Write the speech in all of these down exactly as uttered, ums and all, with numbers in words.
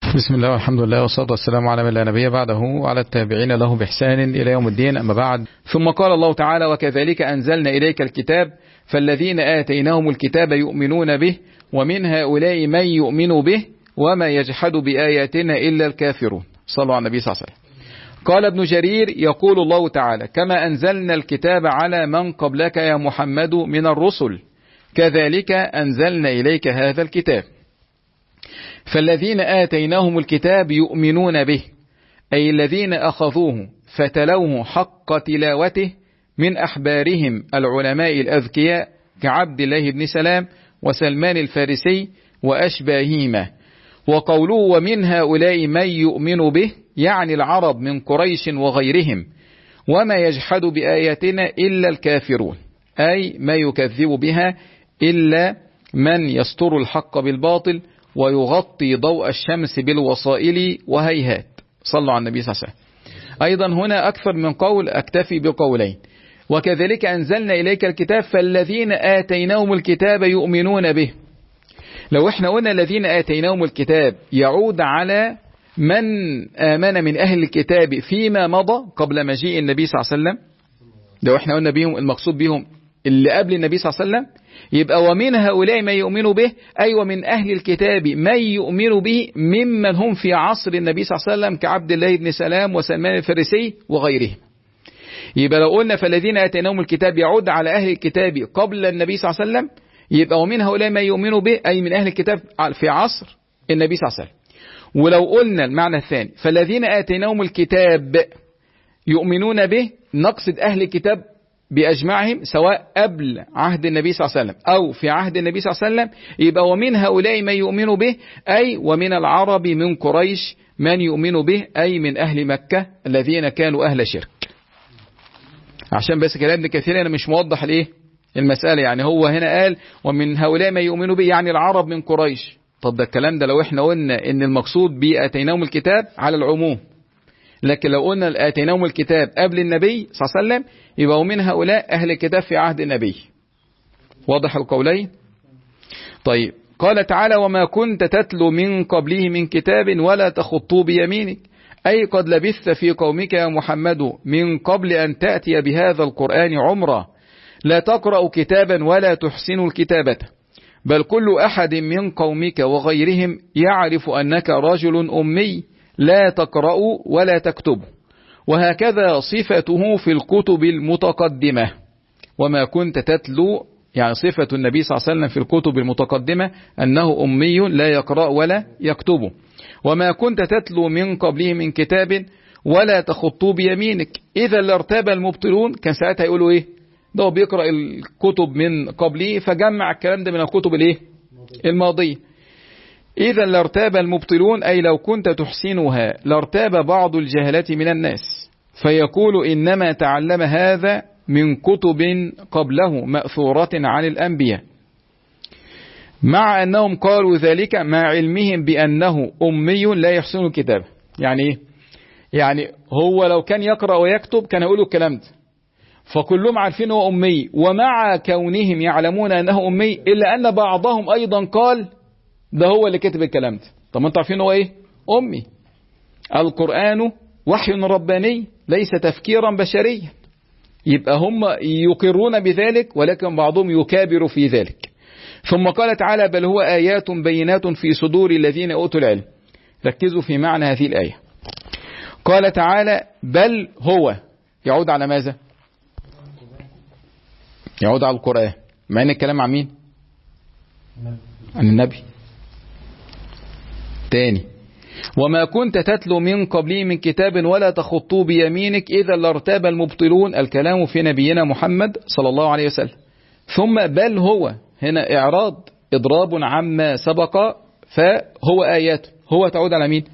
بسم الله والحمد لله والصلاة والسلام على من لا نبي بعده وعلى التابعين له بإحسان إلى يوم الدين، أما بعد. ثم قال الله تعالى: وكذلك أنزلنا إليك الكتاب فالذين آتيناهم الكتاب يؤمنون به ومن هؤلاء من يؤمن به وما يجحد بآياتنا إلا الكافرون. صلوا على النبي صلى الله عليه وسلم. قال ابن جرير: يقول الله تعالى: كما أنزلنا الكتاب على من قبلك يا محمد من الرسل كذلك أنزلنا إليك هذا الكتاب. فالذين آتيناهم الكتاب يؤمنون به، أي الذين أخذوه فتلوه حق تلاوته من أحبارهم العلماء الأذكياء كعبد الله بن سلام وسلمان الفارسي وأشباههما. وقوله ومن هؤلاء من يؤمن به يعني العرب من قريش وغيرهم، وما يجحد بآياتنا إلا الكافرون، أي ما يكذب بها إلا من يستر الحق بالباطل ويغطي ضوء الشمس بالوسائل وهيهات. صلوا على النبي صلى الله عليه وسلم. أيضا هنا أكثر من قول، أكتفي بقولين. وكذلك أنزلنا إليك الكتاب فالذين آتيناهم الكتاب يؤمنون به. لو احنا قلنا الذين آتيناهم الكتاب يعود على من آمن من أهل الكتاب فيما مضى قبل مجيء النبي صلى الله عليه وسلم. لو احنا قلنا بهم المقصود بهم اللي قبل النبي صلى الله عليه وسلم، يبقى ومن هؤلاء من يؤمن به، أي ومن أهل الكتاب من يؤمن به ممن هم في عصر النبي صلى الله عليه وسلم كعبد الله بن سلام وسلمان الفارسي وغيرهم. يبقى لو قلنا فالذين آتيناهم الكتاب يعود على أهل الكتاب قبل النبي صلى الله عليه وسلم، يبقى ومن هؤلاء من يؤمن به أي من أهل الكتاب في عصر النبي صلى الله عليه وسلم. ولو قلنا المعنى الثاني فالذين آتيناهم الكتاب يؤمنون به، نقصد أهل الكتاب بأجمعهم سواء قبل عهد النبي صلى الله عليه وسلم أو في عهد النبي صلى الله عليه وسلم. يبقى ومن هؤلاء من يؤمن به أي ومن العرب من قريش من يؤمن به، أي من أهل مكة الذين كانوا أهل شرك. عشان بس كلام ابن كثير أنا مش موضح الإيه المسألة، يعني هو هنا قال ومن هؤلاء من يؤمن به يعني العرب من قريش. طب ده الكلام ده لو احنا قلنا ان المقصود بآتيناهم الكتاب على العموم، لكن لو قلنا آتيناهم الكتاب قبل النبي صلى الله عليه وسلم يبقى ومن هؤلاء أهل الكتاب في عهد النبي. واضح القولين؟ طيب. قال تعالى وما كنت تتلو من قبله من كتاب ولا تخطه بيمينك، أي قد لبثت في قومك يا محمد من قبل أن تأتي بهذا القرآن عمرا، لا تقرأ كتابا ولا تحسن الكتابة، بل كل أحد من قومك وغيرهم يعرف أنك رجل أمي لا تقرأ ولا تكتب. وهكذا صفته في الكتب المتقدمة. وما كنت تتلو يعني صفة النبي صلى الله عليه وسلم في الكتب المتقدمة أنه أمي لا يقرأ ولا يكتب. وما كنت تتلو من قبله من كتاب ولا تخطه بيمينك، إذا لارتاب المبطلون. كان ساعتها يقولوا إيه؟ ده هو بيقرأ الكتب من قبله فجمع الكلام ده من الكتب الإيه؟ الماضية. إذا لارتاب المبطلون، أي لو كنت تحسنها لارتاب بعض الجهلة من الناس، فيقول إنما تعلم هذا من كتب قبله مأثورة عن الأنبياء، مع أنهم قالوا ذلك مع علمهم بأنه أمي لا يحسن الكتاب. يعني إيه؟ يعني هو لو كان يقرأ ويكتب كان يقولوا الكلام ده، فكلهم عارفين هو أمي، ومع كونهم يعلمون أنه أمي إلا أن بعضهم أيضا قال ده هو اللي كتب الكلام ده. طب ما انتوا عارفين هو ايه؟ أمي. القرآن وحي رباني ليس تفكيرا بشريا. يبقى هم يقرون بذلك ولكن بعضهم يكابر في ذلك. ثم قال تعالى بل هو آيات بينات في صدور الذين أوتوا العلم. ركزوا في معنى هذه الآية. قال تعالى بل هو يعود على ماذا؟ يعود على القرآن، مع ان الكلام عن مين؟ عن النبي. تاني وما كنت تتلو من قبله من كتاب ولا تخطه بيمينك إذا لارتاب المبطلون، الكلام في نبينا محمد صلى الله عليه وسلم. ثم بل هو هنا إعراض إضراب عما سبق، فهو آيات. هو تعود على مين؟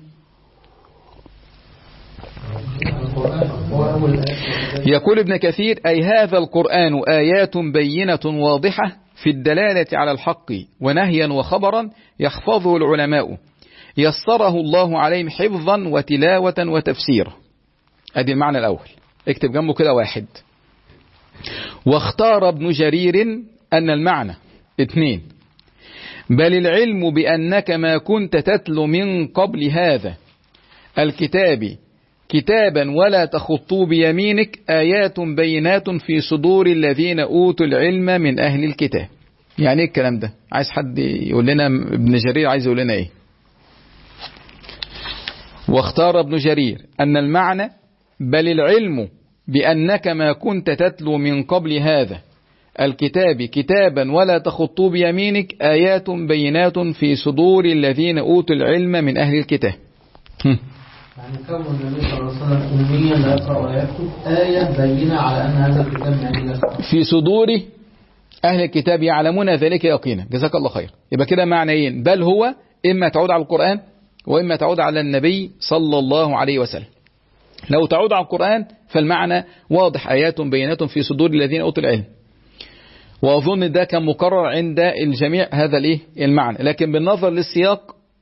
يقول ابن كثير أي هذا القرآن آيات بينة واضحة في الدلالة على الحق ونهيا وخبرا يحفظه العلماء، يسره الله عليهم حفظا وتلاوة وتفسيرا. ادي المعنى الأول، اكتب جنبه كده واحد. واختار ابن جرير أن المعنى اثنين بل العلم بأنك ما كنت تتلو من قبل هذا الكتاب كتابا ولا تخطوا بيمينك آيات بينات في صدور الذين أوتوا العلم من أهل الكتاب. يعني ايه الكلام ده؟ عايز حد يقول لنا، ابن جرير عايز يقول لنا ايه؟ واختار ابن جرير أن المعنى بل العلم بأنك ما كنت تتلو من قبل هذا الكتاب كتابا ولا تخطوا بيمينك آيات بينات في صدور الذين أوتوا العلم من أهل الكتاب. يعني كون النبي صلى الله عليه وسلم أميا لا يقرأ ولا يكتب آية بينة على أن هذا الكتاب من عند الله في صدور أهل الكتاب يعلمون ذلك يقينا. جزاك الله خير. يبقى كده معنيين، بل هو إما تعود على القرآن وإما تعود على النبي صلى الله عليه وسلم. لو تعود على القرآن فالمعنى واضح، آيات بينات في صدور الذين أوتوا العلم، وأظن ده كان مقرر عند الجميع هذا الإيه المعنى. لكن بالنظر للسياق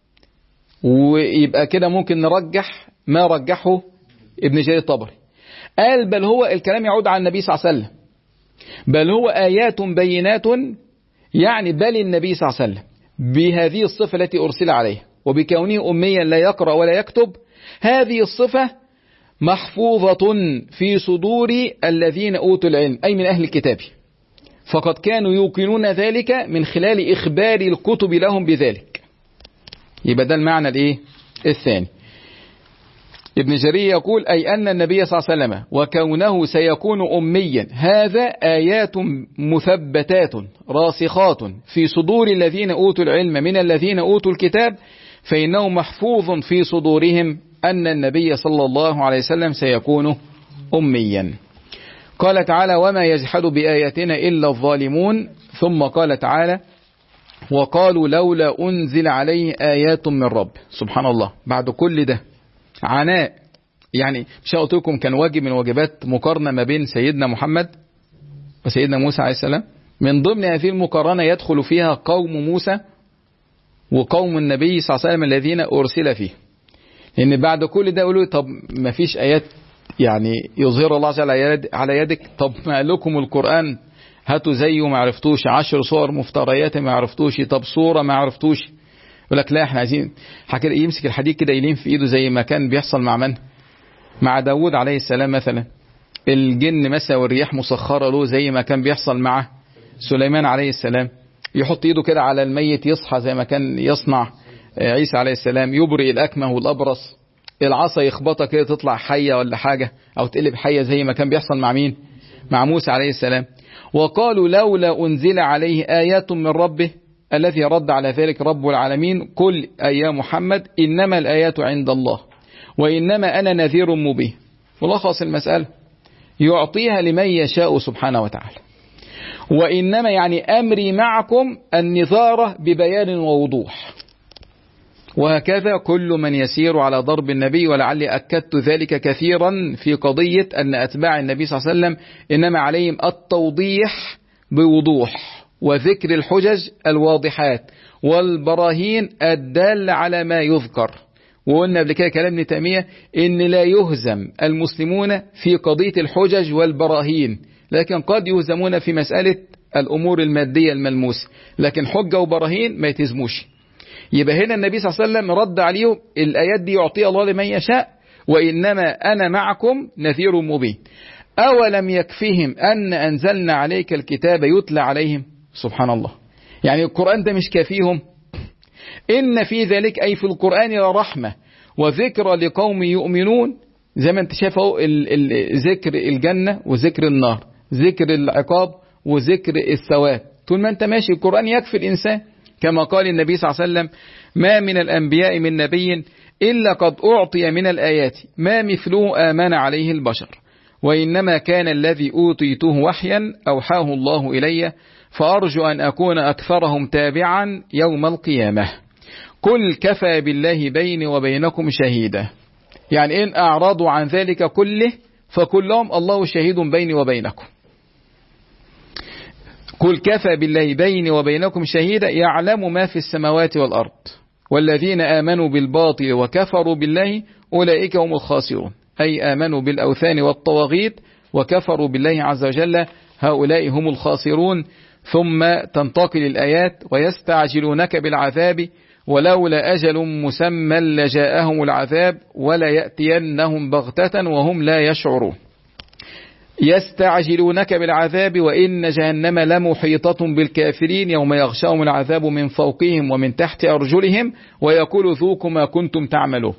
ويبقى كده ممكن نرجح ما رجحه ابن جرير الطبري، قال بل هو الكلام يعود على النبي صلى الله عليه وسلم، بل هو آيات بينات، يعني بل النبي صلى الله عليه وسلم بهذه الصفة التي أرسل عليه وبكونه أميا لا يقرأ ولا يكتب، هذه الصفة محفوظة في صدور الذين أوتوا العلم أي من أهل الكتاب، فقد كانوا يوقنون ذلك من خلال إخبار الكتب لهم بذلك. يبقى ده المعنى الايه الثاني. ابن جرير يقول أي أن النبي صلى الله عليه وسلم وكونه سيكون أميا هذا آيات مثبتات راسخات في صدور الذين أوتوا العلم من الذين أوتوا الكتاب، فإنه محفوظ في صدورهم أن النبي صلى الله عليه وسلم سيكون أميا. قال تعالى وما يجحد بآياتنا إلا الظالمون. ثم قال تعالى وقالوا لولا أنزل عليه آيات من رب. سبحان الله، بعد كل ده عناء، يعني مش قلت لكم كان واجب من واجبات مقارنة ما بين سيدنا محمد وسيدنا موسى عليه السلام، من ضمن هذه المقارنة يدخل فيها قوم موسى وقوم النبي صلى الله عليه وسلم الذين أرسل فيه، لأن بعد كل ده يقولوا طب ما فيش آيات يعني يظهر الله تعالى على يدك، طب ما لكم القرآن هاتوا زيه ما عرفتوش، عشر صور مفتريات ما عرفتوش، طب صورة ما عرفتوش. يقول لك لا احنا عايزين حكي يمسك الحديد كده يلين في ايده زي ما كان بيحصل مع من؟ مع داود عليه السلام مثلا، الجن مسا والرياح مسخرة له زي ما كان بيحصل مع سليمان عليه السلام، يحط ايده كده على الميت يصحى زي ما كان يصنع عيسى عليه السلام، يبرئ الأكمه والأبرص، العصا يخبطها كده تطلع حية ولا حاجة أو تقلب حية زي ما كان بيحصل مع مين؟ مع موسى عليه السلام. وقالوا لولا أنزل عليه آيات من ربه الذي رد على ذلك رب العالمين قل يا محمد إنما الآيات عند الله وإنما أنا نذير مبين. ولخص المسألة يعطيها لمن يشاء سبحانه وتعالى، وإنما يعني أمري معكم النظارة ببيان ووضوح، وهكذا كل من يسير على ضرب النبي. ولعلي أكدت ذلك كثيرا في قضية أن أتباع النبي صلى الله عليه وسلم إنما عليهم التوضيح بوضوح وذكر الحجج الواضحات والبراهين الدالة على ما يذكر. وقلنا قبل كده كلام ابن تيمية إن لا يهزم المسلمون في قضية الحجج والبراهين، لكن قد يهزمون في مسألة الأمور المادية الملموسة، لكن حجة وبراهين ما يتهزموش. يبقى هنا النبي صلى الله عليه وسلم رد عليهم الآيات دي يعطيها الله لمن يشاء، وإنما أنا معكم نذير مبين. أولم يكفهم أن أنزلنا عليك الكتاب يتلى عليهم. سبحان الله، يعني القرآن ده مش كافيهم؟ إن في ذلك أي في القرآن لرحمة وذكرى لقوم يؤمنون. زي ما انت شايف اهو ذكر الجنة وذكر النار، ذكر العقاب وذكر الثواب، طول ما انت ماشي القرآن يكفي الإنسان. كما قال النبي صلى الله عليه وسلم ما من الأنبياء من نبي إلا قد أعطي من الآيات ما مثله آمن عليه البشر، وإنما كان الذي أوتيته وحيا أوحاه الله إلي، فأرجو أن أكون أكثرهم تابعا يوم القيامة. قل كفى بالله بيني وبينكم شهيدا، يعني إن أعرضوا عن ذلك كله فكلهم الله شهيد بيني وبينكم. قل كفى بالله بيني وبينكم شهيدا يعلم ما في السماوات والأرض والذين آمنوا بالباطل وكفروا بالله أولئك هم الخاسرون، أي آمنوا بالأوثان والطواغيت وكفروا بالله عز وجل هؤلاء هم الخاسرون. ثم تنتقل الآيات ويستعجلونك بالعذاب ولولا أجل مسمى لجاءهم العذاب ولا يأتينهم بغتة وهم لا يشعرون. يستعجلونك بالعذاب وإن جهنم لمحيطة بالكافرين يوم يغشاهم العذاب من فوقهم ومن تحت أرجلهم ويقول ذوقوا ما كنتم تعملون.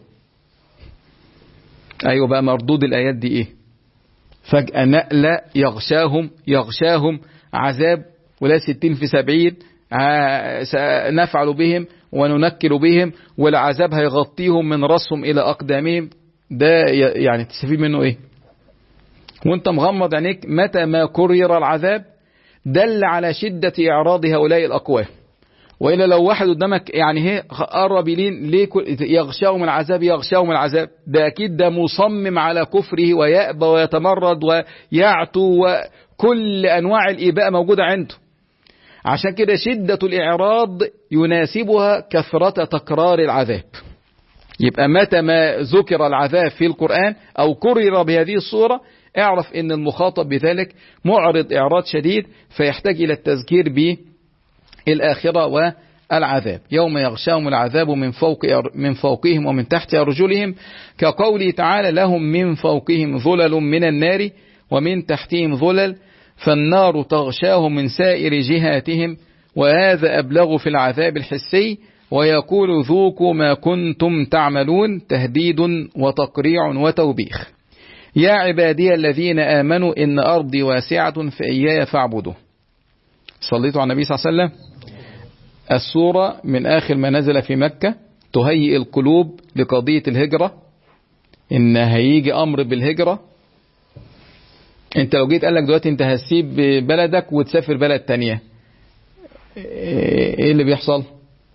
أيوة بقى مردود الآيات دي إيه؟ فجأة نقلة يغشاهم يغشاهم عذاب ولا ستين في سبعين نفعل بهم وننكل بهم والعذاب هيغطيهم من رأسهم إلى أقدامهم. ده يعني تستفيد منه إيه؟ وانت مغمض عينيك متى ما كرر العذاب دل على شدة إعراض هؤلاء الأقوام. وإلا لو واحد قدامك يعني هي قرب لين ليه يغشاهم العذاب يغشاهم العذاب، ده أكيد ده مصمم على كفره ويأبى ويتمرد ويعتو وكل أنواع الإيباء موجودة عنده. عشان كده شدة الإعراض يناسبها كثرة تكرار العذاب. يبقى متى ما ذكر العذاب في القرآن أو كرر بهذه الصورة اعرف ان المخاطب بذلك معرض إعراض شديد فيحتاج إلى التذكير بالآخرة والعذاب. يوم يغشاهم العذاب من فوق من فوقهم ومن تحت أرجلهم كقوله تعالى لهم من فوقهم ظلل من النار ومن تحتهم ظلل فالنار تغشاهم من سائر جهاتهم وهذا أبلغ في العذاب الحسي ويقول ذوقوا ما كنتم تعملون تهديد وتقريع وتوبيخ. يا عبادي الذين آمنوا إن أرضي واسعة فإياي فاعبدوا. صليتوا على النبي صلى الله عليه وسلم. السورة من آخر ما نزل في مكة تهيئ القلوب لقضية الهجرة، إن هيجي أمر بالهجرة. انت لو جيت قال لك دلوقتي انت هتسيب بلدك وتسافر بلد تانية، ايه اللي بيحصل؟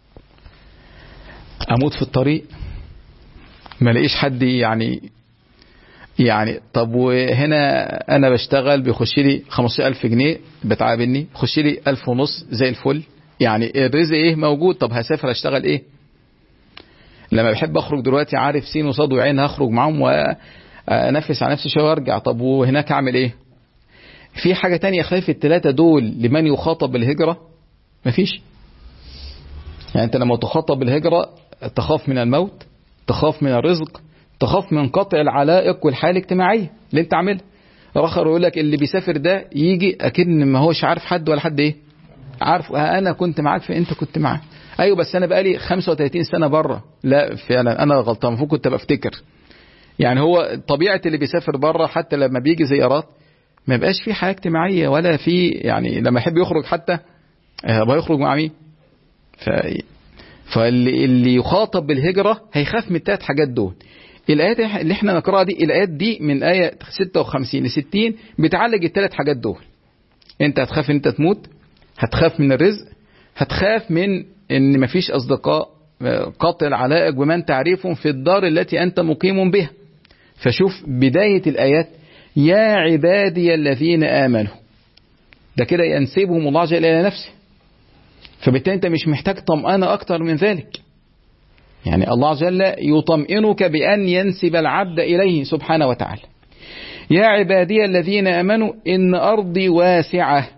اموت في الطريق، ما لاقيش حد يعني يعني طب وهنا انا بشتغل بيخش لي خمسة ألف جنيه بتعاملني، بيخش لي ألف ونص زي الفل، يعني الرزق ايه موجود. طب هسافر اشتغل ايه؟ لما بحب اخرج دلوقتي عارف سين وصاد وعين هخرج معاهم وانفس على نفسي شويه وارجع. طب وهناك اعمل ايه؟ في حاجه تانية خلاف الثلاثه دول لمن يخاطب بالهجره؟ مفيش. يعني انت لما تخاطب بالهجره تخاف من الموت، تخاف من الرزق، تخاف من قطع العلائق والحياه الاجتماعيه اللي انت عاملها. اخر يقول لك اللي بيسافر ده يجي اكيد ما هوش عارف حد ولا حد ايه عارف. انا كنت معاك فانت كنت معاك. ايوه بس انا بقالي خمسة وثلاثين سنه بره. لا فعلا انا غلطان، المفروض كنت بفتكر. يعني هو طبيعه اللي بيسافر بره حتى لما بيجي زيارات ما يبقاش في حياه اجتماعيه ولا في، يعني لما يحب يخرج حتى هيبقى يخرج مع مين؟ ف... فاللي اللي يخاطب بالهجره هيخاف من الثلاث حاجات دول. الايات اللي احنا نقراها دي، الايات دي من ايه ستة وخمسين ل ستين بتعالج الثلاث حاجات دول. انت هتخاف ان انت تموت، هتخاف من الرزق، هتخاف من ان مفيش اصدقاء، قطع العلائق بمن تعرفهم في الدار التي انت مقيم بها. فشوف بداية الايات يا عبادي الذين امنوا، ده كده ينسبهم الله جل الى نفسه. فبالتالي انت مش محتاج طمأنة اكتر من ذلك. يعني الله جل يطمئنك بان ينسب العبد اليه سبحانه وتعالى. يا عبادي الذين امنوا ان ارضي واسعة.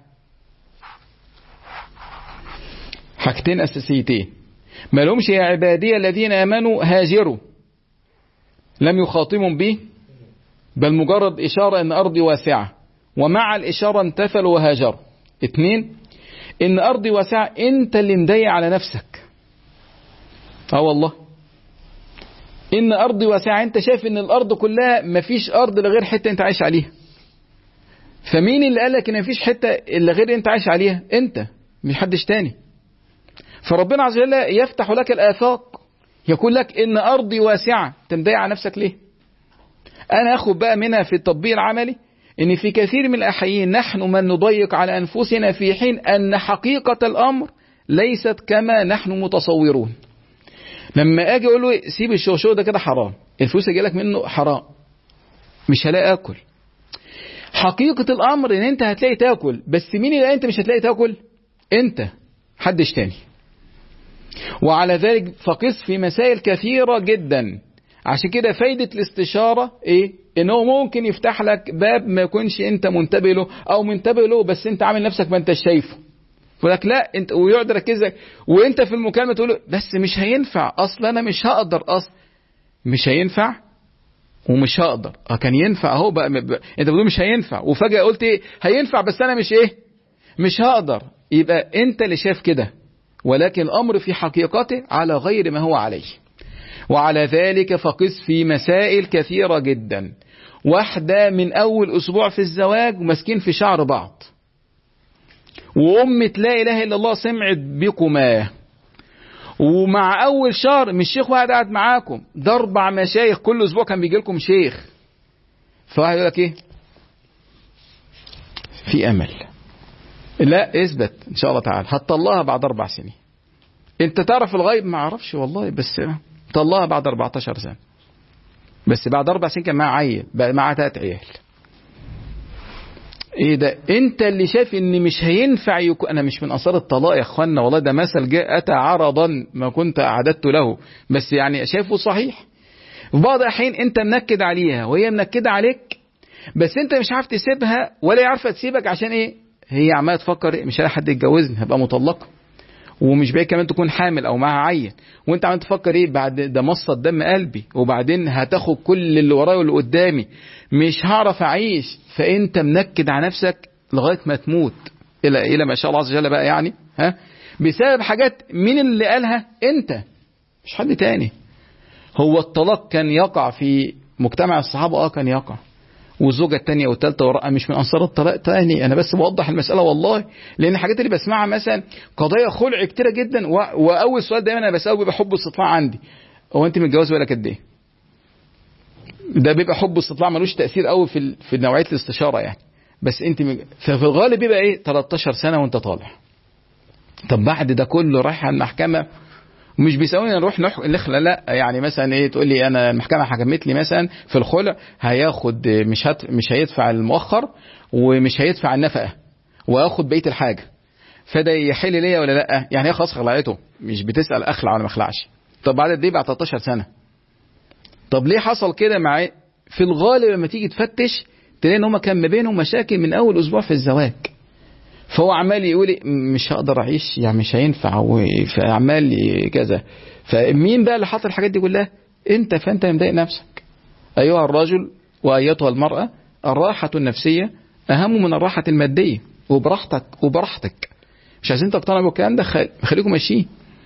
حاجتين اساسيتين، ما لهمش يا عبادي الذين امنوا هاجروا، لم يخاطبهم به، بل مجرد اشاره ان ارضي واسعه، ومع الاشاره انتفلوا وهاجروا. اتنين، ان ارضي واسعه انت اللي مضيق على نفسك. اه والله ان ارضي واسعه، انت شايف ان الارض كلها مفيش ارض الا غير حته انت عايش عليها. فمين اللي قالك ان مفيش حته الا غير انت عايش عليها؟ انت، مش حدش تاني. فربنا عز وجل يفتح لك الآفاق، يقول لك إن أرضي واسعة. تمضي على نفسك ليه؟ أنا أخذ بقى منها في التطبيق العملي إن في كثير من الأحيان نحن من نضيق على أنفسنا، في حين أن حقيقة الأمر ليست كما نحن متصورون. لما أجي أقول له سيب الشوشو ده كده حرام، الفلوس اللي جالك منه حرام، مش هلاقي أكل. حقيقة الأمر إن أنت هتلاقي تاكل، بس مين اللي أنت مش هتلاقي تاكل؟ أنت، حدش تاني. وعلى ذلك فقس في مسائل كثيرة جدا. عشان كده فايدة الاستشارة ايه؟ انه ممكن يفتح لك باب ما يكونش انت منتبه له، او منتبه له بس انت عامل نفسك ما انت شايفه. يقول لك لا انت، ويقعد يركز لك، وانت في المكالمه تقول له بس مش هينفع، اصل انا مش هقدر، اصل مش هينفع ومش هقدر. اه كان ينفع اهو بقى, بقى انت بتقول مش هينفع، وفجاه قلت ايه هينفع بس انا مش ايه مش هقدر. يبقى انت اللي شايف كده، ولكن الامر في حقيقته على غير ما هو عليه. وعلى ذلك فقس في مسائل كثيرة جدا. واحدة من أول أسبوع في الزواج ومسكين في شعر بعض، وأمة لا إله إلا الله سمعت بكما، ومع أول شهر مش شيخ واحد قاعد معاكم، ده أربع مشايخ كل أسبوع كان بيجي لكم شيخ. فواحد يقول لك إيه في أمل، لا اثبت إن شاء الله تعالى هتطلقها بعد أربع سنين. أنت تعرف الغيب؟ ما أعرفش والله، بس طلقها بعد أربعتاشر سنة، بس بعد أربع سنين كان معاه عيل، بقى معاه تلات عيال. ايه ده؟ انت اللي شايف ان مش هينفع يكون. انا مش من انصار الطلاق يا اخوانا والله، ده مثل جاء اتى عرضا ما كنت اعددت له، بس يعني شايفه صحيح. في بعض الاحيان انت منكد عليها وهي منكده عليك، بس انت مش عارف تسيبها ولا عارفه تسيبك. عشان ايه؟ هي عماله تفكر إيه؟ مش هلاقي حد يتجوزني، هبقى مطلقه، ومش باقي كمان تكون حامل او معاها عيل، وانت عمال تفكر ايه بعد ده مصة دم قلبي، وبعدين هتاخد كل اللي ورايا واللي قدامي، مش هعرف اعيش. فانت منكد على نفسك لغايه ما تموت، الى الى ما شاء الله عز وجل بقى يعني، ها، بسبب حاجات. مين اللي قالها؟ انت، مش حد تاني. هو الطلاق كان يقع في مجتمع الصحابه، اه كان يقع، والزوجة الثانية والثالثة والرابعة. مش من أنصار الطلاق تاني، أنا بس بوضح المسألة والله، لأن الحاجات اللي بسمعها مثلا قضايا خلع كتيرة جدا، و... وأول سؤال دايما أنا بسأله بيبقى حب استطلاع عندي، هو أنت متجوز ولا قد إيه؟ ده بيبقى حب استطلاع ملوش تأثير قوي في ال... في نوعية الاستشارة يعني، بس أنت مج... ففي الغالب بيبقى إيه تلتاشر سنة وأنت طالع. طب بعد ده كله رايح على المحكمة، مش بيساوينا نروح نخلع، لا يعني مثلا ايه تقول لي انا المحكمه حكمت لي مثلا في الخلع هياخد مش هت مش هيدفع المؤخر ومش هيدفع النفقه وياخد بقيه الحاجه، فده يحل ليا ولا لا؟ يعني هي خلاص خلعته، مش بتسال اخلع ولا ما اخلعش. طب بعد قد ايه؟ بعد تلتاشر سنه. طب ليه حصل كده معاه؟ في الغالب لما تيجي تفتش تلاقي ان هم كان ما بينهم مشاكل من اول اسبوع في الزواج، فهو عمال يقول مش هقدر اعيش يعني مش هينفع، فعمال كذا. فمين بقى اللي حط الحاجات دي كلها؟ انت. فانت مضايق نفسك. ايها الرجل وايتها المرأة، الراحة النفسية اهم من الراحة المادية، وبراحتك وبراحتك. مش عايزين تقتنعوا بالكلام ده، خليكم ماشيين،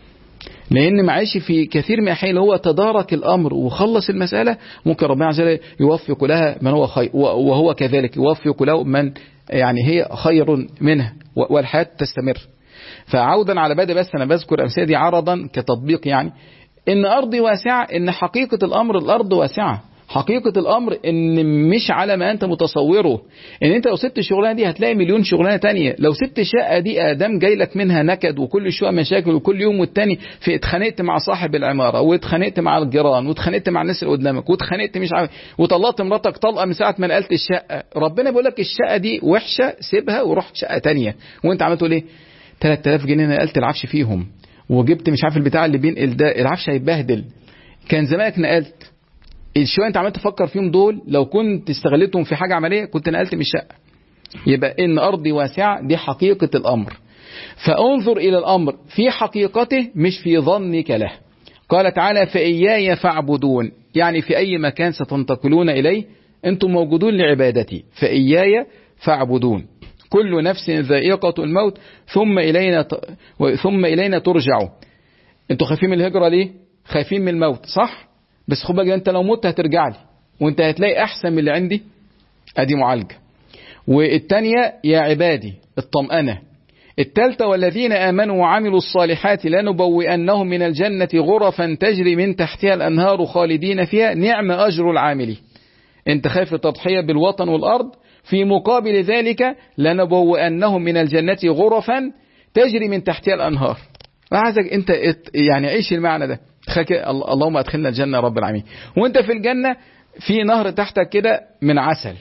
لان معيش في كثير من الاحيان هو تدارك الامر وخلص المسألة، ممكن ربنا عز وجل يوفق لها من هو خير، وهو كذلك يوفق له من يعني هي خير منها، والحياة تستمر. فعودا على بدء، بس أنا بذكر أمثلة دي عرضا كتطبيق، يعني إن أرضي واسعة، إن حقيقة الأمر الأرض واسعة. حقيقة الأمر إن مش على ما أنت متصوره، إن أنت لو سبت الشغلانة دي هتلاقي مليون شغلانة تانية. لو سبت الشقة دي آدم جاي لك منها نكد، وكل شوية مشاكل، وكل يوم والتاني في اتخانقت مع صاحب العمارة، واتخانقت مع الجيران، واتخانقت مع الناس اللي قدامك، واتخانقت مش عارف، وطلقت مراتك طلقة من ساعة ما نقلت الشقة. ربنا بيقول لك الشقة دي وحشة سيبها وروح شقة تانية، وأنت عملت تقول إيه؟ تلات آلاف جنيه نقلت العفش فيهم، وجبت مش عارف البتاع اللي بينقل ده، العفش هيتبهدل. كان زمانك نقلت الشوية انت عملت تفكر فيهم دول، لو كنت استغلتهم في حاجة عملية كنت نقلت من الشقة. يبقى ان ارضي واسعة دي حقيقة الامر، فانظر الى الامر في حقيقته مش في ظنك له. قال تعالى فإياي فاعبدون، يعني في اي مكان ستنتقلون اليه انتم موجودون لعبادتي، فإياي فاعبدون. كل نفس ذائقة الموت ثم الينا ت... ثم الينا ترجعوا. انتوا خايفين من الهجرة ليه؟ خايفين من الموت صح؟ بس خد بالك انت لو مت هترجع لي، وانت هتلاقي احسن من اللي عندي، ادي معالجة. والتانية يا عبادي الطمأنة. التالتة والذين آمنوا وعملوا الصالحات لنبوئنهم من الجنة غرفا تجري من تحتها الأنهار خالدين فيها نعم أجر العاملين. انت خايف التضحية بالوطن والأرض، في مقابل ذلك لنبوئنهم من الجنة غرفا تجري من تحتها الأنهار. عايزك انت يعني عيش المعنى ده، اللهم ادخلنا الجنة رب العالمين. وانت في الجنة في نهر تحتك كده من عسل،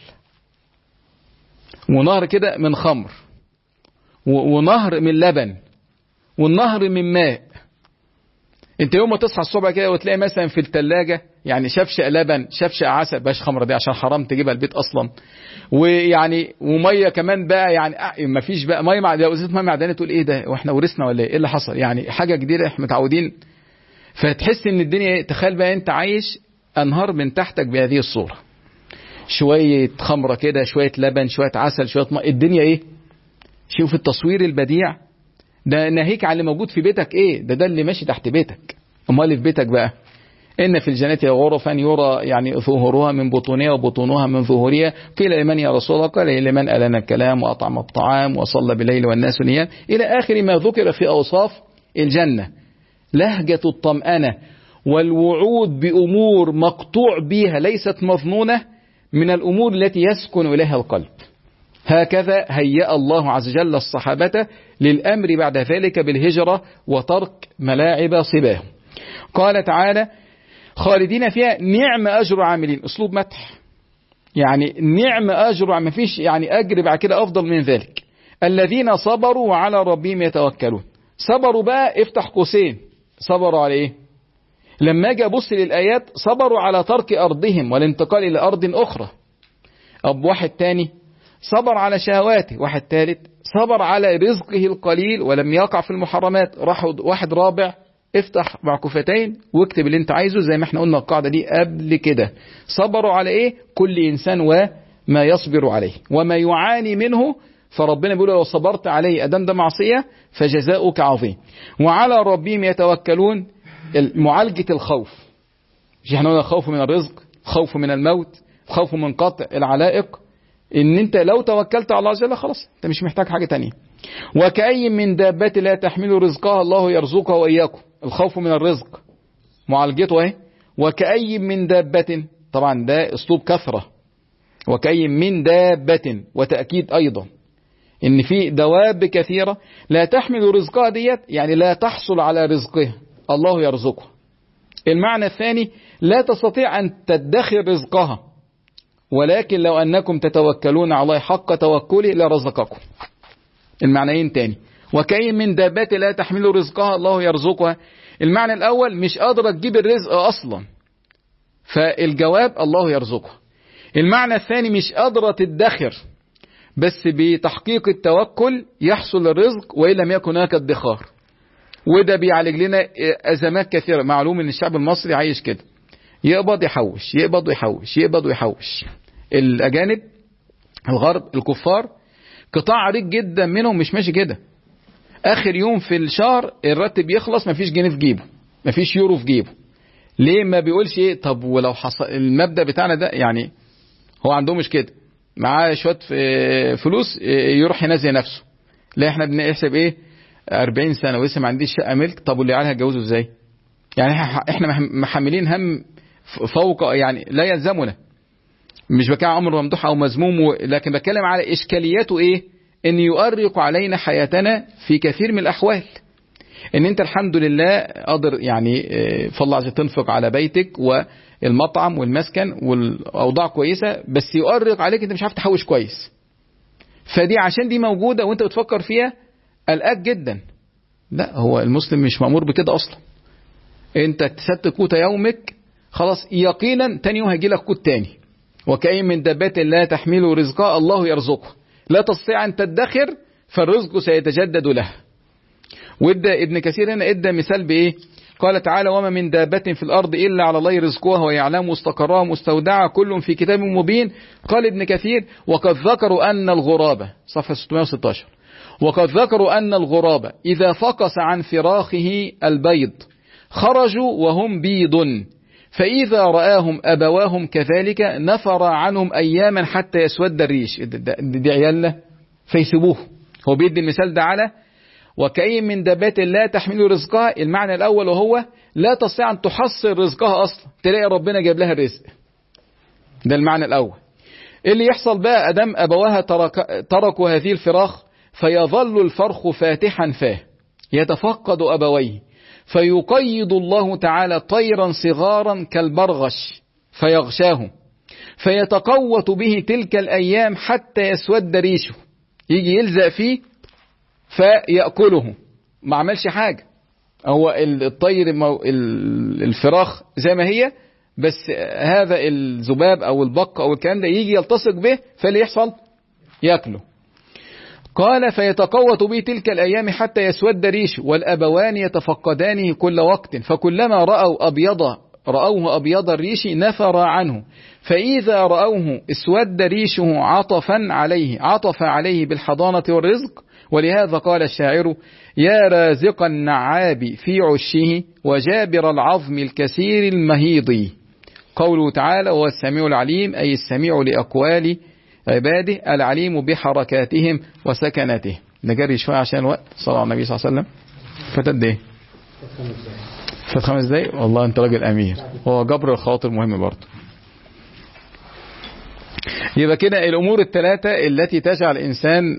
ونهر كده من خمر، ونهر من لبن، والنهر من ماء. انت يوم ما تصحى الصبح كده وتلاقي مثلا في الثلاجه يعني شفشق لبن، شفشق عسل، باش خمره دي عشان حرام تجيبها البيت اصلا، ويعني وميه كمان بقى، يعني ما فيش بقى ميه مع لو ازازه ميه معدنيه تقول ايه ده واحنا ورثنا ولا ايه؟ ايه اللي حصل؟ يعني حاجه جديده احنا متعودين. فتحس ان الدنيا، تخيل بقى انت عايش انهار من تحتك بهذه الصوره، شويه خمره كده، شويه لبن، شويه عسل، شويه ميه، الدنيا ايه؟ شوف التصوير البديع ده، ناهيك على اللي موجود في بيتك ايه؟ ده ده اللي ماشي تحت بيتك. امال اللي في بيتك بقى، إن في الجنة غرفا يرى يعني ظهورها من بطونها وبطونها من ظهورها، قيل لمن يا رسول الله؟ قال لمن ألن الكلام وأطعم الطعام وصلى بالليل والناس نيام، إلى آخر ما ذكر في أوصاف الجنة. لهجة الطمأنة والوعود بأمور مقطوع بها ليست مظنونة من الأمور التي يسكن إليها القلب. هكذا هيأ الله عز وجل الصحابة للأمر بعد ذلك بالهجرة وترك ملاعب صباهم. قال تعالى خالدين فيها نعم أجر عاملين، أسلوب مدح، يعني نعم أجر، ما فيش يعني أجر بعد كده أفضل من ذلك. الذين صبروا وعلى ربهم يتوكلون. صبروا بقى افتح قوسين، صبروا على إيه؟ لما أجي أبص للآيات صبروا على ترك أرضهم والانتقال إلى أرض أخرى. أب واحد تاني صبر على شهواته، واحد ثالث صبر على رزقه القليل ولم يقع في المحرمات، راح واحد رابع افتح معكوفتين واكتب اللي انت عايزه، زي ما احنا قلنا القاعدة دي قبل كده. صبروا على ايه؟ كل انسان وما يصبر عليه وما يعاني منه، فربنا بيقول لو صبرت عليه ادام ده معصية فجزاؤك عظيم. وعلى ربهم يتوكلون، معالجة الخوف، مش احنا قلنا خوف من الرزق، خوف من الموت، خوف من قطع العلائق، ان انت لو توكلت على الله عز وجل خلاص انت مش محتاج حاجة تانية. وكأي من دابة لا تحمل رزقها الله يرزقها وإياكم، الخوف من الرزق معالجته اهي. وكأي من دابة، طبعا ده اسلوب كثرة، وكأي من دابة، وتأكيد ايضا ان في دواب كثيرة لا تحمل رزقها ديت، يعني لا تحصل على رزقها، الله يرزقها. المعنى الثاني لا تستطيع ان تدخر رزقها، ولكن لو أنكم تتوكلون على الله حق توكله لرزقكم. المعنيين تاني، وكأي من دابات لا تحمل رزقها الله يرزقها. المعنى الأول مش قادرة تجيب الرزق أصلا، فالجواب الله يرزقها. المعنى الثاني مش قادرة تدخر، بس بتحقيق التوكل يحصل الرزق وإن لم يكن هناك ادخار. وده بيعالج لنا أزمات كثيرة. معلوم ان الشعب المصري عايش كده، يقبض يحوش، يقبض ويحوش، يقبض ويحوش. الأجانب الغرب الكفار قطاع عريض جدا منهم مش ماشي كده، آخر يوم في الشهر الراتب يخلص مفيش جنيه في جيبه، مفيش يورو في جيبه. ليه ما بيقولش ايه؟ طب ولو حصل المبدأ بتاعنا ده، يعني هو عندهم مش كده، معاه شوية فلوس يروح ينزل نفسه. لا احنا بنحسب ايه؟ أربعين سنة ولسه ما عنديش شقة ملك، طب واللي عيالها هتجوزوا ازاي؟ يعني احنا محملين هم فوق يعني لا يلزمنا. مش بكلم امر ممدوح او مذموم، لكن بتكلم على اشكالياته ايه؟ ان يؤرق علينا حياتنا في كثير من الاحوال. ان انت الحمد لله قادر يعني فالله عز وجل تنفق على بيتك والمطعم والمسكن والاوضاع كويسه، بس يؤرق عليك انت مش عارف تحوش كويس. فدي عشان دي موجوده وانت بتفكر فيها قلقاك جدا. لا، هو المسلم مش مأمور بكده اصلا. انت اكتسبت قوت يومك خلاص يقينا تاني يوم هيجي لك قوت تاني. وكأي من دابة لا تحمل رزقها الله يرزقها، لا تستطيع ان تدخر فالرزق سيتجدد له. وادى ابن كثير هنا ادى مثال بايه؟ قال تعالى وما من دابة في الارض الا على الله رزقها ويعلم مستقرها مستودعها كل في كتاب مبين. قال ابن كثير وقد ذكروا ان الغراب، صفحة ستمائة وستة عشر، وقد ذكروا ان الغراب اذا فقس عن فراخه البيض خرجوا وهم بيض، فإذا رآهم أبواهم كذلك نفر عنهم أياما حتى يسود الريش. دي عيالنا فيسيبوه. هو بيدي المثال ده على وكأي من دابات لا تحمل رزقها. المعنى الأول وهو لا تستطيع أن تحصل رزقها أصلا، تلاقي ربنا جاب لها الرزق. ده المعنى الأول. اللي يحصل بقى أدام أبواها ترك تركوا هذه الفراخ فيظل الفرخ فاتحا فاه يتفقد أبويه، فيقيد الله تعالى طيرا صغارا كالبرغش فيغشاه فيتقوت به تلك الأيام حتى يسود ريشه، يجي يلزق فيه فيأكله، ما عملش حاجة. هو الطير الفراخ زي ما هي، بس هذا الذباب أو البق أو الكلام ده يجي يلتصق به فاللي يحصل يأكله. قال فيتقوت به تلك الأيام حتى يسود ريشه، والأبوان يتفقدانه كل وقت، فكلما رأوا أبيض رأوه أبيض الريش نفر عنه، فإذا رأوه اسود ريشه عطفا عليه عطف عليه بالحضانة والرزق. ولهذا قال الشاعر: يا رازق النعاب في عشه وجابر العظم الكثير المهيض. قوله تعالى: هو السميع العليم، أي السميع لأقوال عباده العليم بحركاتهم وسكناتهم. نجري شوية عشان الوقت. صلى على النبي صلى الله عليه وسلم. فاتت ايه؟ فات خمس دقايق. والله انت راجل امير. هو جبر الخواطر مهم برضه. يبقى كده الامور الثلاثة التي تجعل الانسان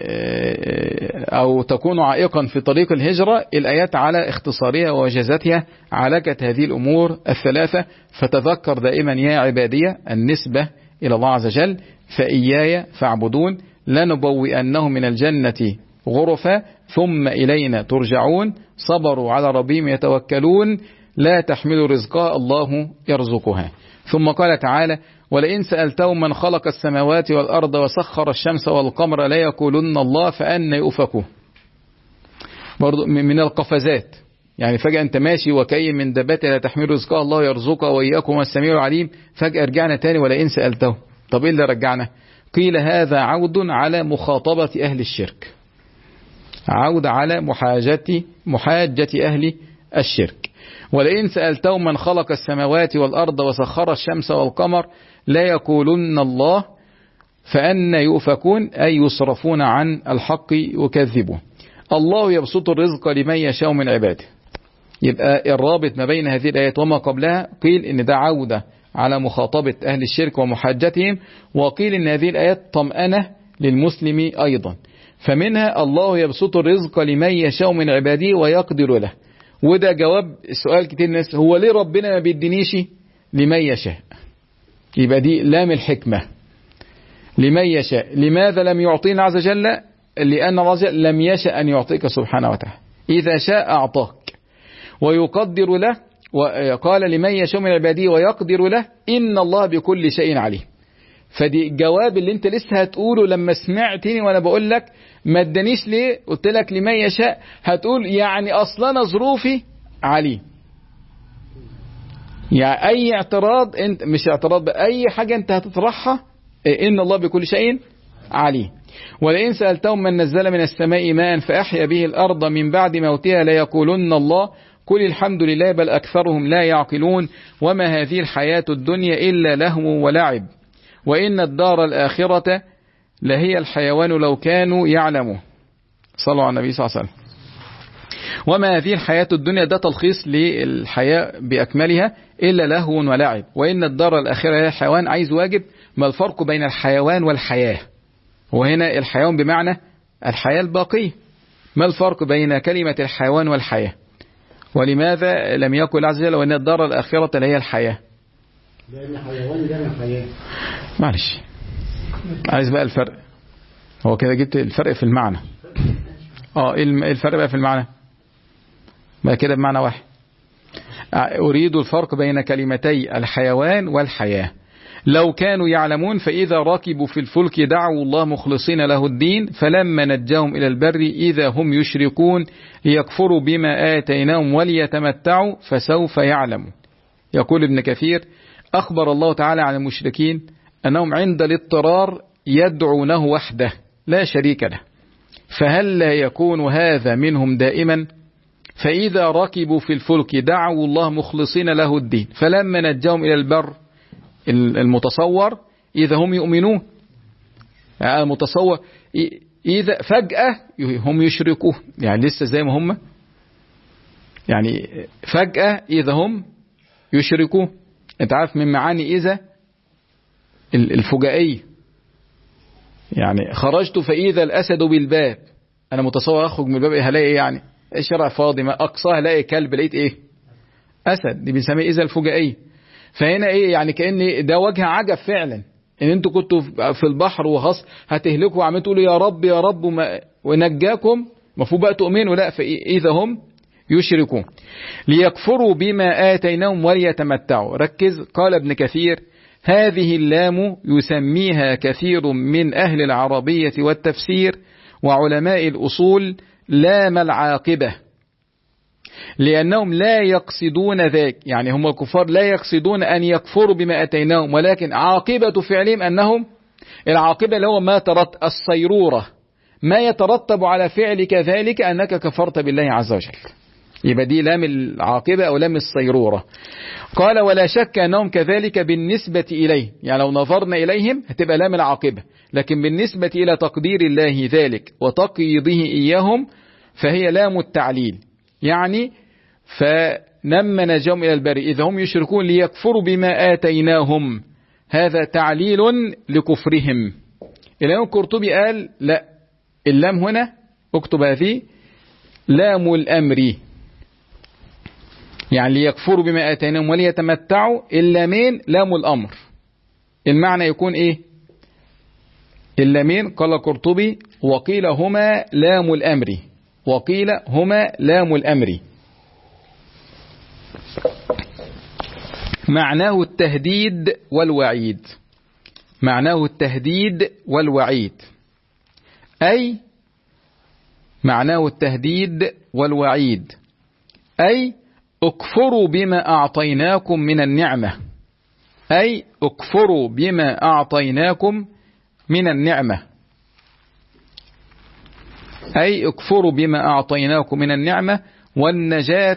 او تكون عائقا في طريق الهجرة، الايات على اختصارها ووجازتها عالجت هذه الامور الثلاثة. فتذكر دائما يا عبادية النسبة الى الله عز وجل، فإياي فاعبدون، لنبوئنهم من الجنة غرفا ثم إلينا ترجعون، صبروا على ربهم يتوكلون، لا تحمل رزقها الله يرزقها. ثم قال تعالى: ولئن سألتهم من خلق السماوات والأرض وسخر الشمس والقمر لا يقولن الله فأنى يؤفكون. برضو من القفزات، يعني فجأة أنت ماشي وكأي من دابة لا تحمل رزقها الله يرزقها وإياكم والسميع العليم، فجأة رجعنا تاني ولئن سألتهم. طب إيه اللي رجعنا؟ قيل هذا عود على مخاطبة أهل الشرك، عود على محاجة محاجة أهل الشرك. ولئن سألتهم من خلق السماوات والأرض وسخر الشمس والقمر لا يقولن الله فأنى يؤفكون، أي يصرفون عن الحق يكذبون. الله يبسط الرزق لمن يشاء من عباده. يبقى الرابط ما بين هذه الآيات وما قبلها، قيل إن ده عودة على مخاطبة أهل الشرك ومحاجتهم، وقيل إن هذه الآيات طمأنة للمسلم أيضا. فمنها الله يبسط الرزق لمن يشاء من عباده ويقدر له، وده جواب سؤال كتير الناس: هو ليه ربنا ما بيدينيش لمن يشاء؟ يبقى دي لام الحكمة، لمن يشاء. لماذا لم يعطينا عز وجل؟ لأن الله لم يشاء أن يعطيك سبحانه وتعالى، إذا شاء أعطاك. ويقدر له، وقال لمن يشاء من عباده ويقدر له، إن الله بكل شيء عليم. فدي الجواب اللي انت لسه هتقوله لما سمعتني وانا بقول لك ما ادانيش ليه، قلت لك لمن يشاء، هتقول يعني اصلا ظروفي عليم. يعني اي اعتراض انت، مش اعتراض بقى، اي حاجة انت هتطرحها، ان الله بكل شيء عليم. ولئن سألتهم من نزل من السماء ماء فأحيا به الأرض من بعد موتها ليقولن الله قل الحمد لله بل أكثرهم لا يعقلون وما هذه الحياة الدنيا إلا لهو ولعب وإن الدار الآخرة لهي الحيوان لو كانوا يعلمون. صلوا على النبي صلى الله عليه وسلم. وما هذه الحياة الدنيا ده تلخيص للحياة بأكملها إلا لهو ولعب وإن الدار الآخرة هي الحيوان. عايز واجب ما الفرق بين الحيوان والحياة؟ وهنا الحيوان بمعنى الحياة الباقية. ما الفرق بين كلمة الحيوان والحياة؟ ولماذا لم يقل عز وجل وإن الدار الآخرة لهي الحياة؟ لأن حيوان جمع حياة. معلش، عايز بقى الفرق. هو كده جبت الفرق في المعنى. اه الفرق بقى في المعنى بقى كده بمعنى واحد. أريد الفرق بين كلمتي الحيوان والحياة. لو كانوا يعلمون فإذا ركبوا في الفلك دعوا الله مخلصين له الدين فلما نجاهم إلى البر إذا هم يشركون ليكفروا بما آتيناهم وليتمتعوا فسوف يعلمون. يقول ابن كثير: أخبر الله تعالى عن المشركين أنهم عند الاضطرار يدعونه وحده لا شريك له، فهل لا يكون هذا منهم دائما؟ فإذا ركبوا في الفلك دعوا الله مخلصين له الدين فلما نجاهم إلى البر، المتصور إذا هم يؤمنون، المتصور إذا فجأة هم يشركون، يعني لسه زي ما هم، يعني فجأة إذا هم يشركون. انت عارف من معاني إذا الفجائية، يعني خرجت فإذا الأسد بالباب، أنا متصور أخرج من الباب هلاقي إيه؟ يعني الشارع فاضي، ما أقصاه هلاقي كلب، لقيت إيه؟ أسد. دي بنسميه إذا الفجائية. فهنا إيه؟ يعني كأن ده وجه عجب فعلا، إن أنتوا كنتوا في البحر وخلاص هتهلكوا وعملتوا تقولوا يا رب يا رب وما ونجاكم، المفروض بقى تؤمنوا، لا فإذا هم يشركون ليكفروا بما آتيناهم وليتمتعوا. ركز، قال ابن كثير: هذه اللام يسميها كثير من أهل العربية والتفسير وعلماء الأصول لام العاقبة، لأنهم لا يقصدون ذاك، يعني هم الكفار لا يقصدون أن يكفروا بما أتيناهم، ولكن عاقبة فعلهم أنهم، العاقبة اللي هو ما ترتب، الصيرورة، ما يترتب على فعلك ذلك أنك كفرت بالله عز وجل. يبقى دي لام العاقبة أو لام الصيرورة. قال: ولا شك أنهم كذلك بالنسبة إليه، يعني لو نظرنا إليهم هتبقى لام العاقبة، لكن بالنسبة إلى تقدير الله ذلك وتقييده إياهم فهي لام التعليل، يعني فنما نجاهم إلى البر إذا هم يشركون ليكفروا بما آتيناهم، هذا تعليل لكفرهم. الإمام القرطبي قال: لا، اللام هنا اكتب هذه لام الأمر، يعني ليكفروا بما آتيناهم وليتمتعوا، اللامين لام الأمر. المعنى يكون إيه؟ اللامين قال القرطبي: وقيل هما لام الأمر، وقيل هما لام الأمر، معناه التهديد والوعيد، معناه التهديد والوعيد، أي معناه التهديد والوعيد، أي اكفروا بما أعطيناكم من النعمة، أي اكفروا بما أعطيناكم من النعمة، أي اكفروا بما أعطيناكم من النعمة والنجاة،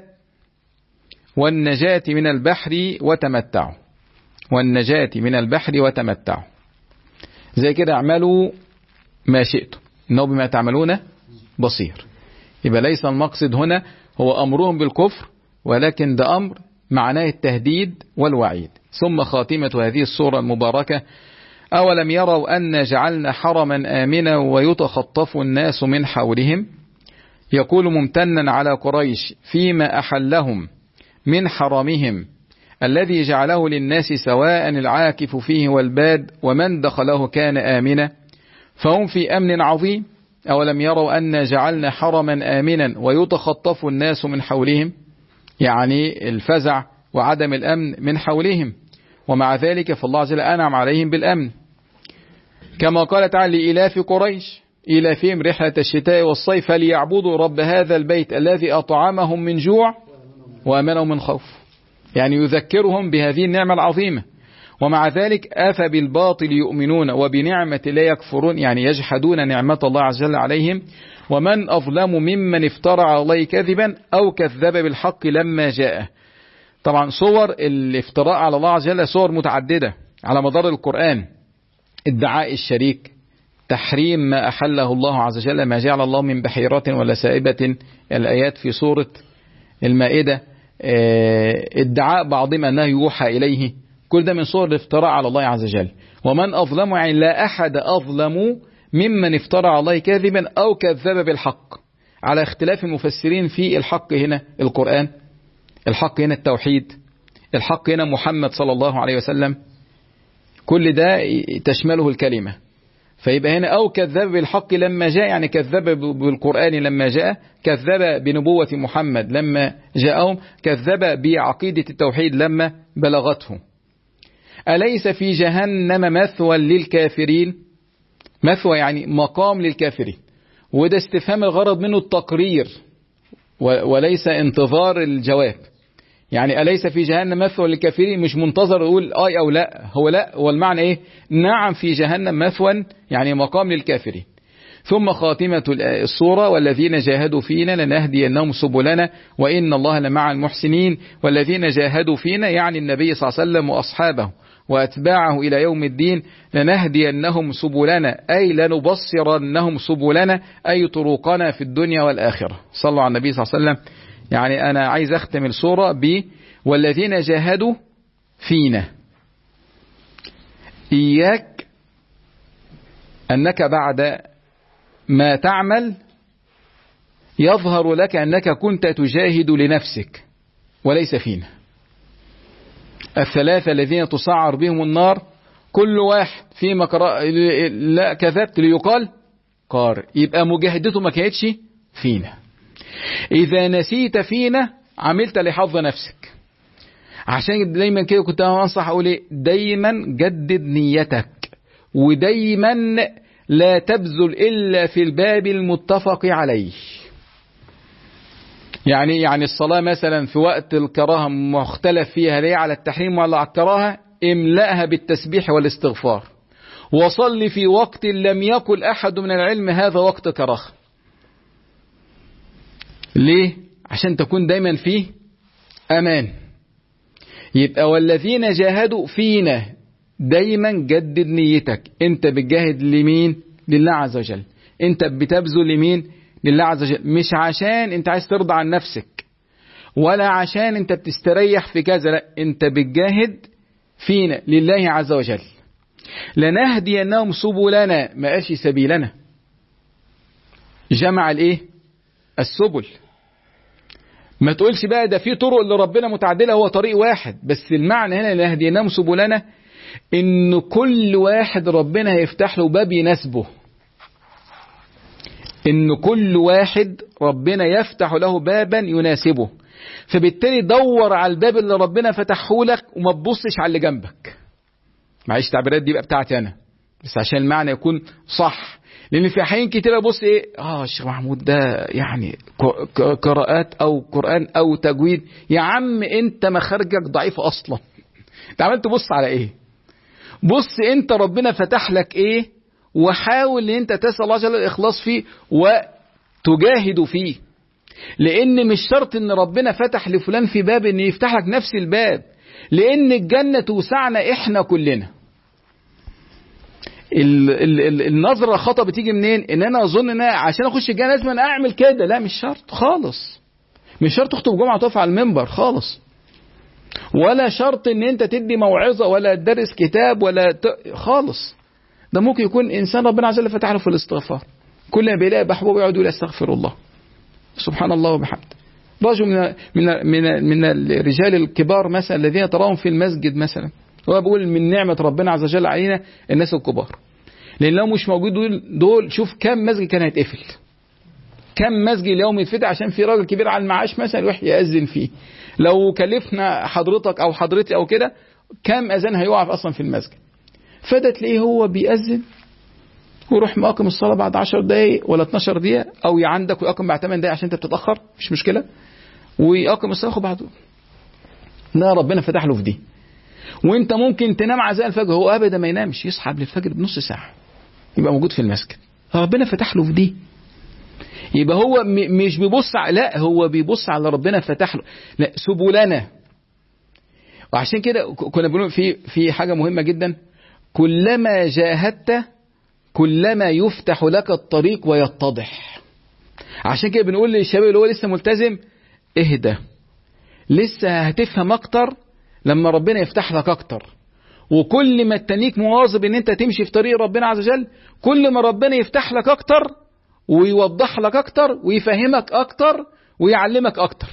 والنجاة من البحر وتمتعوا، والنجاة من البحر وتمتعوا. زي كده: اعملوا ما شئتم إنه بما تعملون بصير. يبقى ليس المقصد هنا هو أمرهم بالكفر، ولكن ده أمر معناه التهديد والوعيد. ثم خاتمة هذه السورة المباركة: أولم يروا أن جعلنا حرما آمنا ويتخطف الناس من حولهم، يقول ممتنا على قريش فيما أحلهم من حرمهم الذي جعله للناس سواء العاكف فيه والباد ومن دخله كان آمنا فهم في أمن عظيم. أولم يروا أن جعلنا حرما آمنا ويتخطف الناس من حولهم، يعني الفزع وعدم الأمن من حولهم، ومع ذلك فالله عز وجل أنعم عليهم بالأمن، كما قال تعالى: لإلاف قريش إلافهم رحلة الشتاء والصيف فليعبدوا رب هذا البيت الذي أطعمهم من جوع وأمنهم من خوف، يعني يذكرهم بهذه النعمة العظيمة. ومع ذلك أفبالباطل يؤمنون وبنعمة لا يكفرون، يعني يجحدون نعمة الله عز وجل عليهم. ومن أظلم ممن افترى على الله كذبا أو كذب بالحق لما جاءه. طبعا صور الافتراء على الله عز وجل صور متعددة على مدار القرآن: ادعاء الشريك، تحريم ما أحله الله عز وجل، ما جعل الله من بحيرة ولا سائبة، الآيات في سورة المائدة، ادعاء بعضهم أنه يوحى إليه، كل ده من صور الافتراء على الله عز وجل. ومن أظلم، يعني لا أحد أظلم ممن افترى على الله كذبا أو كذب بالحق، على اختلاف المفسرين في الحق هنا القرآن، الحق هنا التوحيد، الحق هنا محمد صلى الله عليه وسلم، كل ده تشمله الكلمة. فيبقى هنا أو كذب بالحق لما جاء، يعني كذب بالقرآن لما جاء، كذب بنبوة محمد لما جاءهم، كذب بعقيدة التوحيد لما بلغته. أليس في جهنم مثوى للكافرين؟ مثوى يعني مقام للكافرين، وده استفهام الغرض منه التقرير وليس انتظار الجواب. يعني أليس في جهنم مثوى للكافرين، مش منتظر يقول آي أو لا، هو لا، والمعنى إيه؟ نعم في جهنم مثوى، يعني مقام للكافرين. ثم خاتمة السورة: والذين جاهدوا فينا لنهدينهم سبلنا وإن الله لمع المحسنين. والذين جاهدوا فينا يعني النبي صلى الله عليه وسلم وأصحابه وأتباعه إلى يوم الدين، لنهدينهم سبلنا أي لنبصرنهم سبلنا أي طرقنا في الدنيا والآخرة. صلوا على النبي صلى الله عليه وسلم. يعني أنا عايز أختم السورة ب والذين جاهدوا فينا. إياك أنك بعد ما تعمل يظهر لك أنك كنت تجاهد لنفسك وليس فينا. الثلاثة الذين تسعر بهم النار كل واحد فيما قرأ لا كذبت ليقال قار، يبقى مجاهدته ما كانتش فينا. إذا نسيت فينا عملت لحظ نفسك. عشان دايما كده كنت أنصح أقول إيه؟ دايما جدد نيتك، ودايما لا تبذل إلا في الباب المتفق عليه. يعني يعني الصلاة مثلا في وقت الكراهة مختلف فيها ليه على التحريم ولا على الكراهة، املأها بالتسبيح والاستغفار. وصل في وقت لم يقل أحد من العلم هذا وقت كراهة. ليه؟ عشان تكون دايما فيه أمان. يبقى والذين جاهدوا فينا، دايما جدد نيتك. انت بتجاهد لمين؟ لله عز وجل. انت بتبذل لمين؟ لله عز وجل. مش عشان انت عايز ترضى عن نفسك، ولا عشان انت بتستريح في كذا، لا، انت بتجاهد فينا لله عز وجل. لنهدينهم سبلنا، ما قالش سبيلنا، جمع الايه؟ السبل. ما تقولش بقى ده في طرق لربنا متعدلة، هو طريق واحد بس. المعنى هنا لنهدينهم سبلنا ان كل واحد ربنا هيفتح له باب يناسبه، ان كل واحد ربنا يفتح له بابا يناسبه. فبالتالي دور على الباب اللي ربنا فتحه لك، وما تبصش على اللي جنبك. معلش التعبيرات دي بقى بتاعتي انا بس عشان المعنى يكون صح. لان في احيان كتير ابص ايه، اه الشيخ محمود ده يعني قراءات او قرآن او تجويد. يا عم انت مخارجك ضعيفة اصلا، انت عمال تبص على ايه؟ بص انت ربنا فتح لك ايه، وحاول ان انت تسأل الله جل الاخلاص فيه وتجاهد فيه. لان مش شرط ان ربنا فتح لفلان في باب ان يفتح لك نفس الباب، لان الجنة توسعنا احنا كلنا. ال ال ال النظرة الخطأ بتيجي منين؟ ان انا اظن ان أنا عشان اخش الجنة لازم انا اعمل كده. لا، مش شرط خالص. مش شرط تخطب جمعة تقف على المنبر خالص، ولا شرط ان انت تدي موعظة ولا تدرس كتاب ولا ت... خالص. ده ممكن يكون انسان ربنا عز وجل فتح له في الاستغفار، كل ما بيلاقي بحبوب يقعد يقول استغفر الله سبحان الله وبحمده. رجل من من من من الرجال الكبار مثلا الذين تراهم في المسجد مثلا، هو بيقول من نعمة ربنا عز وجل علينا الناس الكبار. لان لو مش موجود دول, دول شوف كم مسجد كان هيتقفل، كم مسجد اليوم يتفتح عشان في راجل كبير على المعاش مثلا يروح يأذن فيه. لو كلفنا حضرتك او حضرتي او كده، كم اذان هيقع اصلا في المسجد. فده تلاقيه هو بيأذن ويروح مقام الصلاة بعد عشر دقايق ولا اتناشر دقيقة، او عندك ويقام بعد ثمان دقايق عشان انت بتتأخر، مش مشكلة، ويقام الصلاة بعده. لا، ربنا فتح له في دي. وانت ممكن تنام عزاء الفجر، هو ابدا ما ينامش، يصحى قبل الفجر بنص ساعة يبقى موجود في المسجد. ربنا فتح له في دي. يبقى هو م- مش بيبص، لا هو بيبص على ربنا فتح له. لا، سبلنا. وعشان كده كنا بنقول في في حاجة مهمة جدا، كلما جاهدت كلما يفتح لك الطريق ويتضح. عشان كده بنقول للشباب اللي هو لسه ملتزم، اهدى، لسه هتفهم اكتر لما ربنا يفتح لك اكتر. وكل ما التنيك مواظب ان انت تمشي في طريق ربنا عز وجل، كل ما ربنا يفتح لك اكتر ويوضح لك اكتر ويفهمك اكتر ويعلمك اكتر.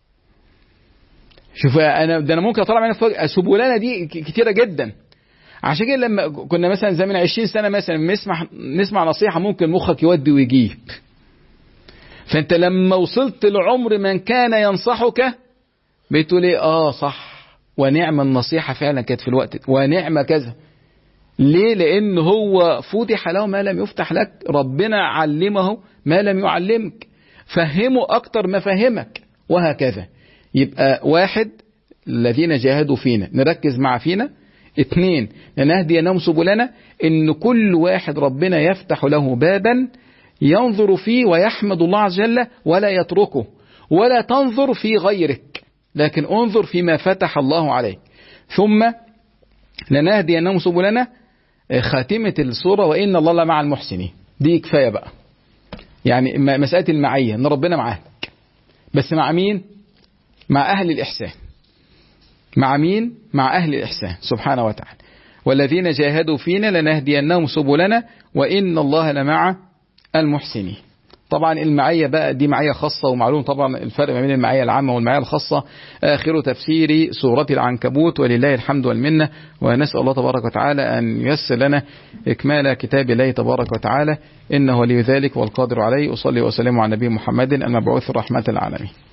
شوف انا ده انا ممكن اطلع منها سبلنا دي كتيره جدا. عشان كده لما كنا مثلا زي من عشرين سنه مثلا نسمع نسمع نصيحه ممكن مخك يودي ويجيب. فانت لما وصلت لعمر من كان ينصحك بتقول ايه، اه صح ونعم النصيحه فعلا كانت في الوقت، ونعم كذا. ليه؟ لان هو فتح له ما لم يفتح لك، ربنا علمه ما لم يعلمك، فهمه اكتر ما فهمك، وهكذا. يبقى واحد، الذين جاهدوا فينا، نركز مع فينا. اثنين، لنهدينهم سبلنا، ان كل واحد ربنا يفتح له بابا ينظر فيه ويحمد الله عز وجل ولا يتركه، ولا تنظر في غيرك لكن انظر فيما فتح الله عليك. ثم لنهدينهم سبلنا، خاتمة السورة وإن الله لمع المحسنين. دي كفاية بقى، يعني مسألة المعية ان ربنا معاك، بس مع مين؟ مع أهل الإحسان. مع مين؟ مع أهل الإحسان سبحانه وتعالى. والذين جاهدوا فينا لنهدينهم سبلنا وإن الله لمع المحسنين. طبعا المعية بقى دي معية خاصة، ومعلوم طبعا الفرق ما بين المعية العامة والمعية الخاصة. آخر تفسير سورة العنكبوت، ولله الحمد والمنة، ونسأل الله تبارك وتعالى أن ييسر لنا إكمال كتاب الله تبارك وتعالى، إنه ولي ذلك والقادر عليه. أصلي وسلم على نبي محمد المبعوث رحمة العالمين.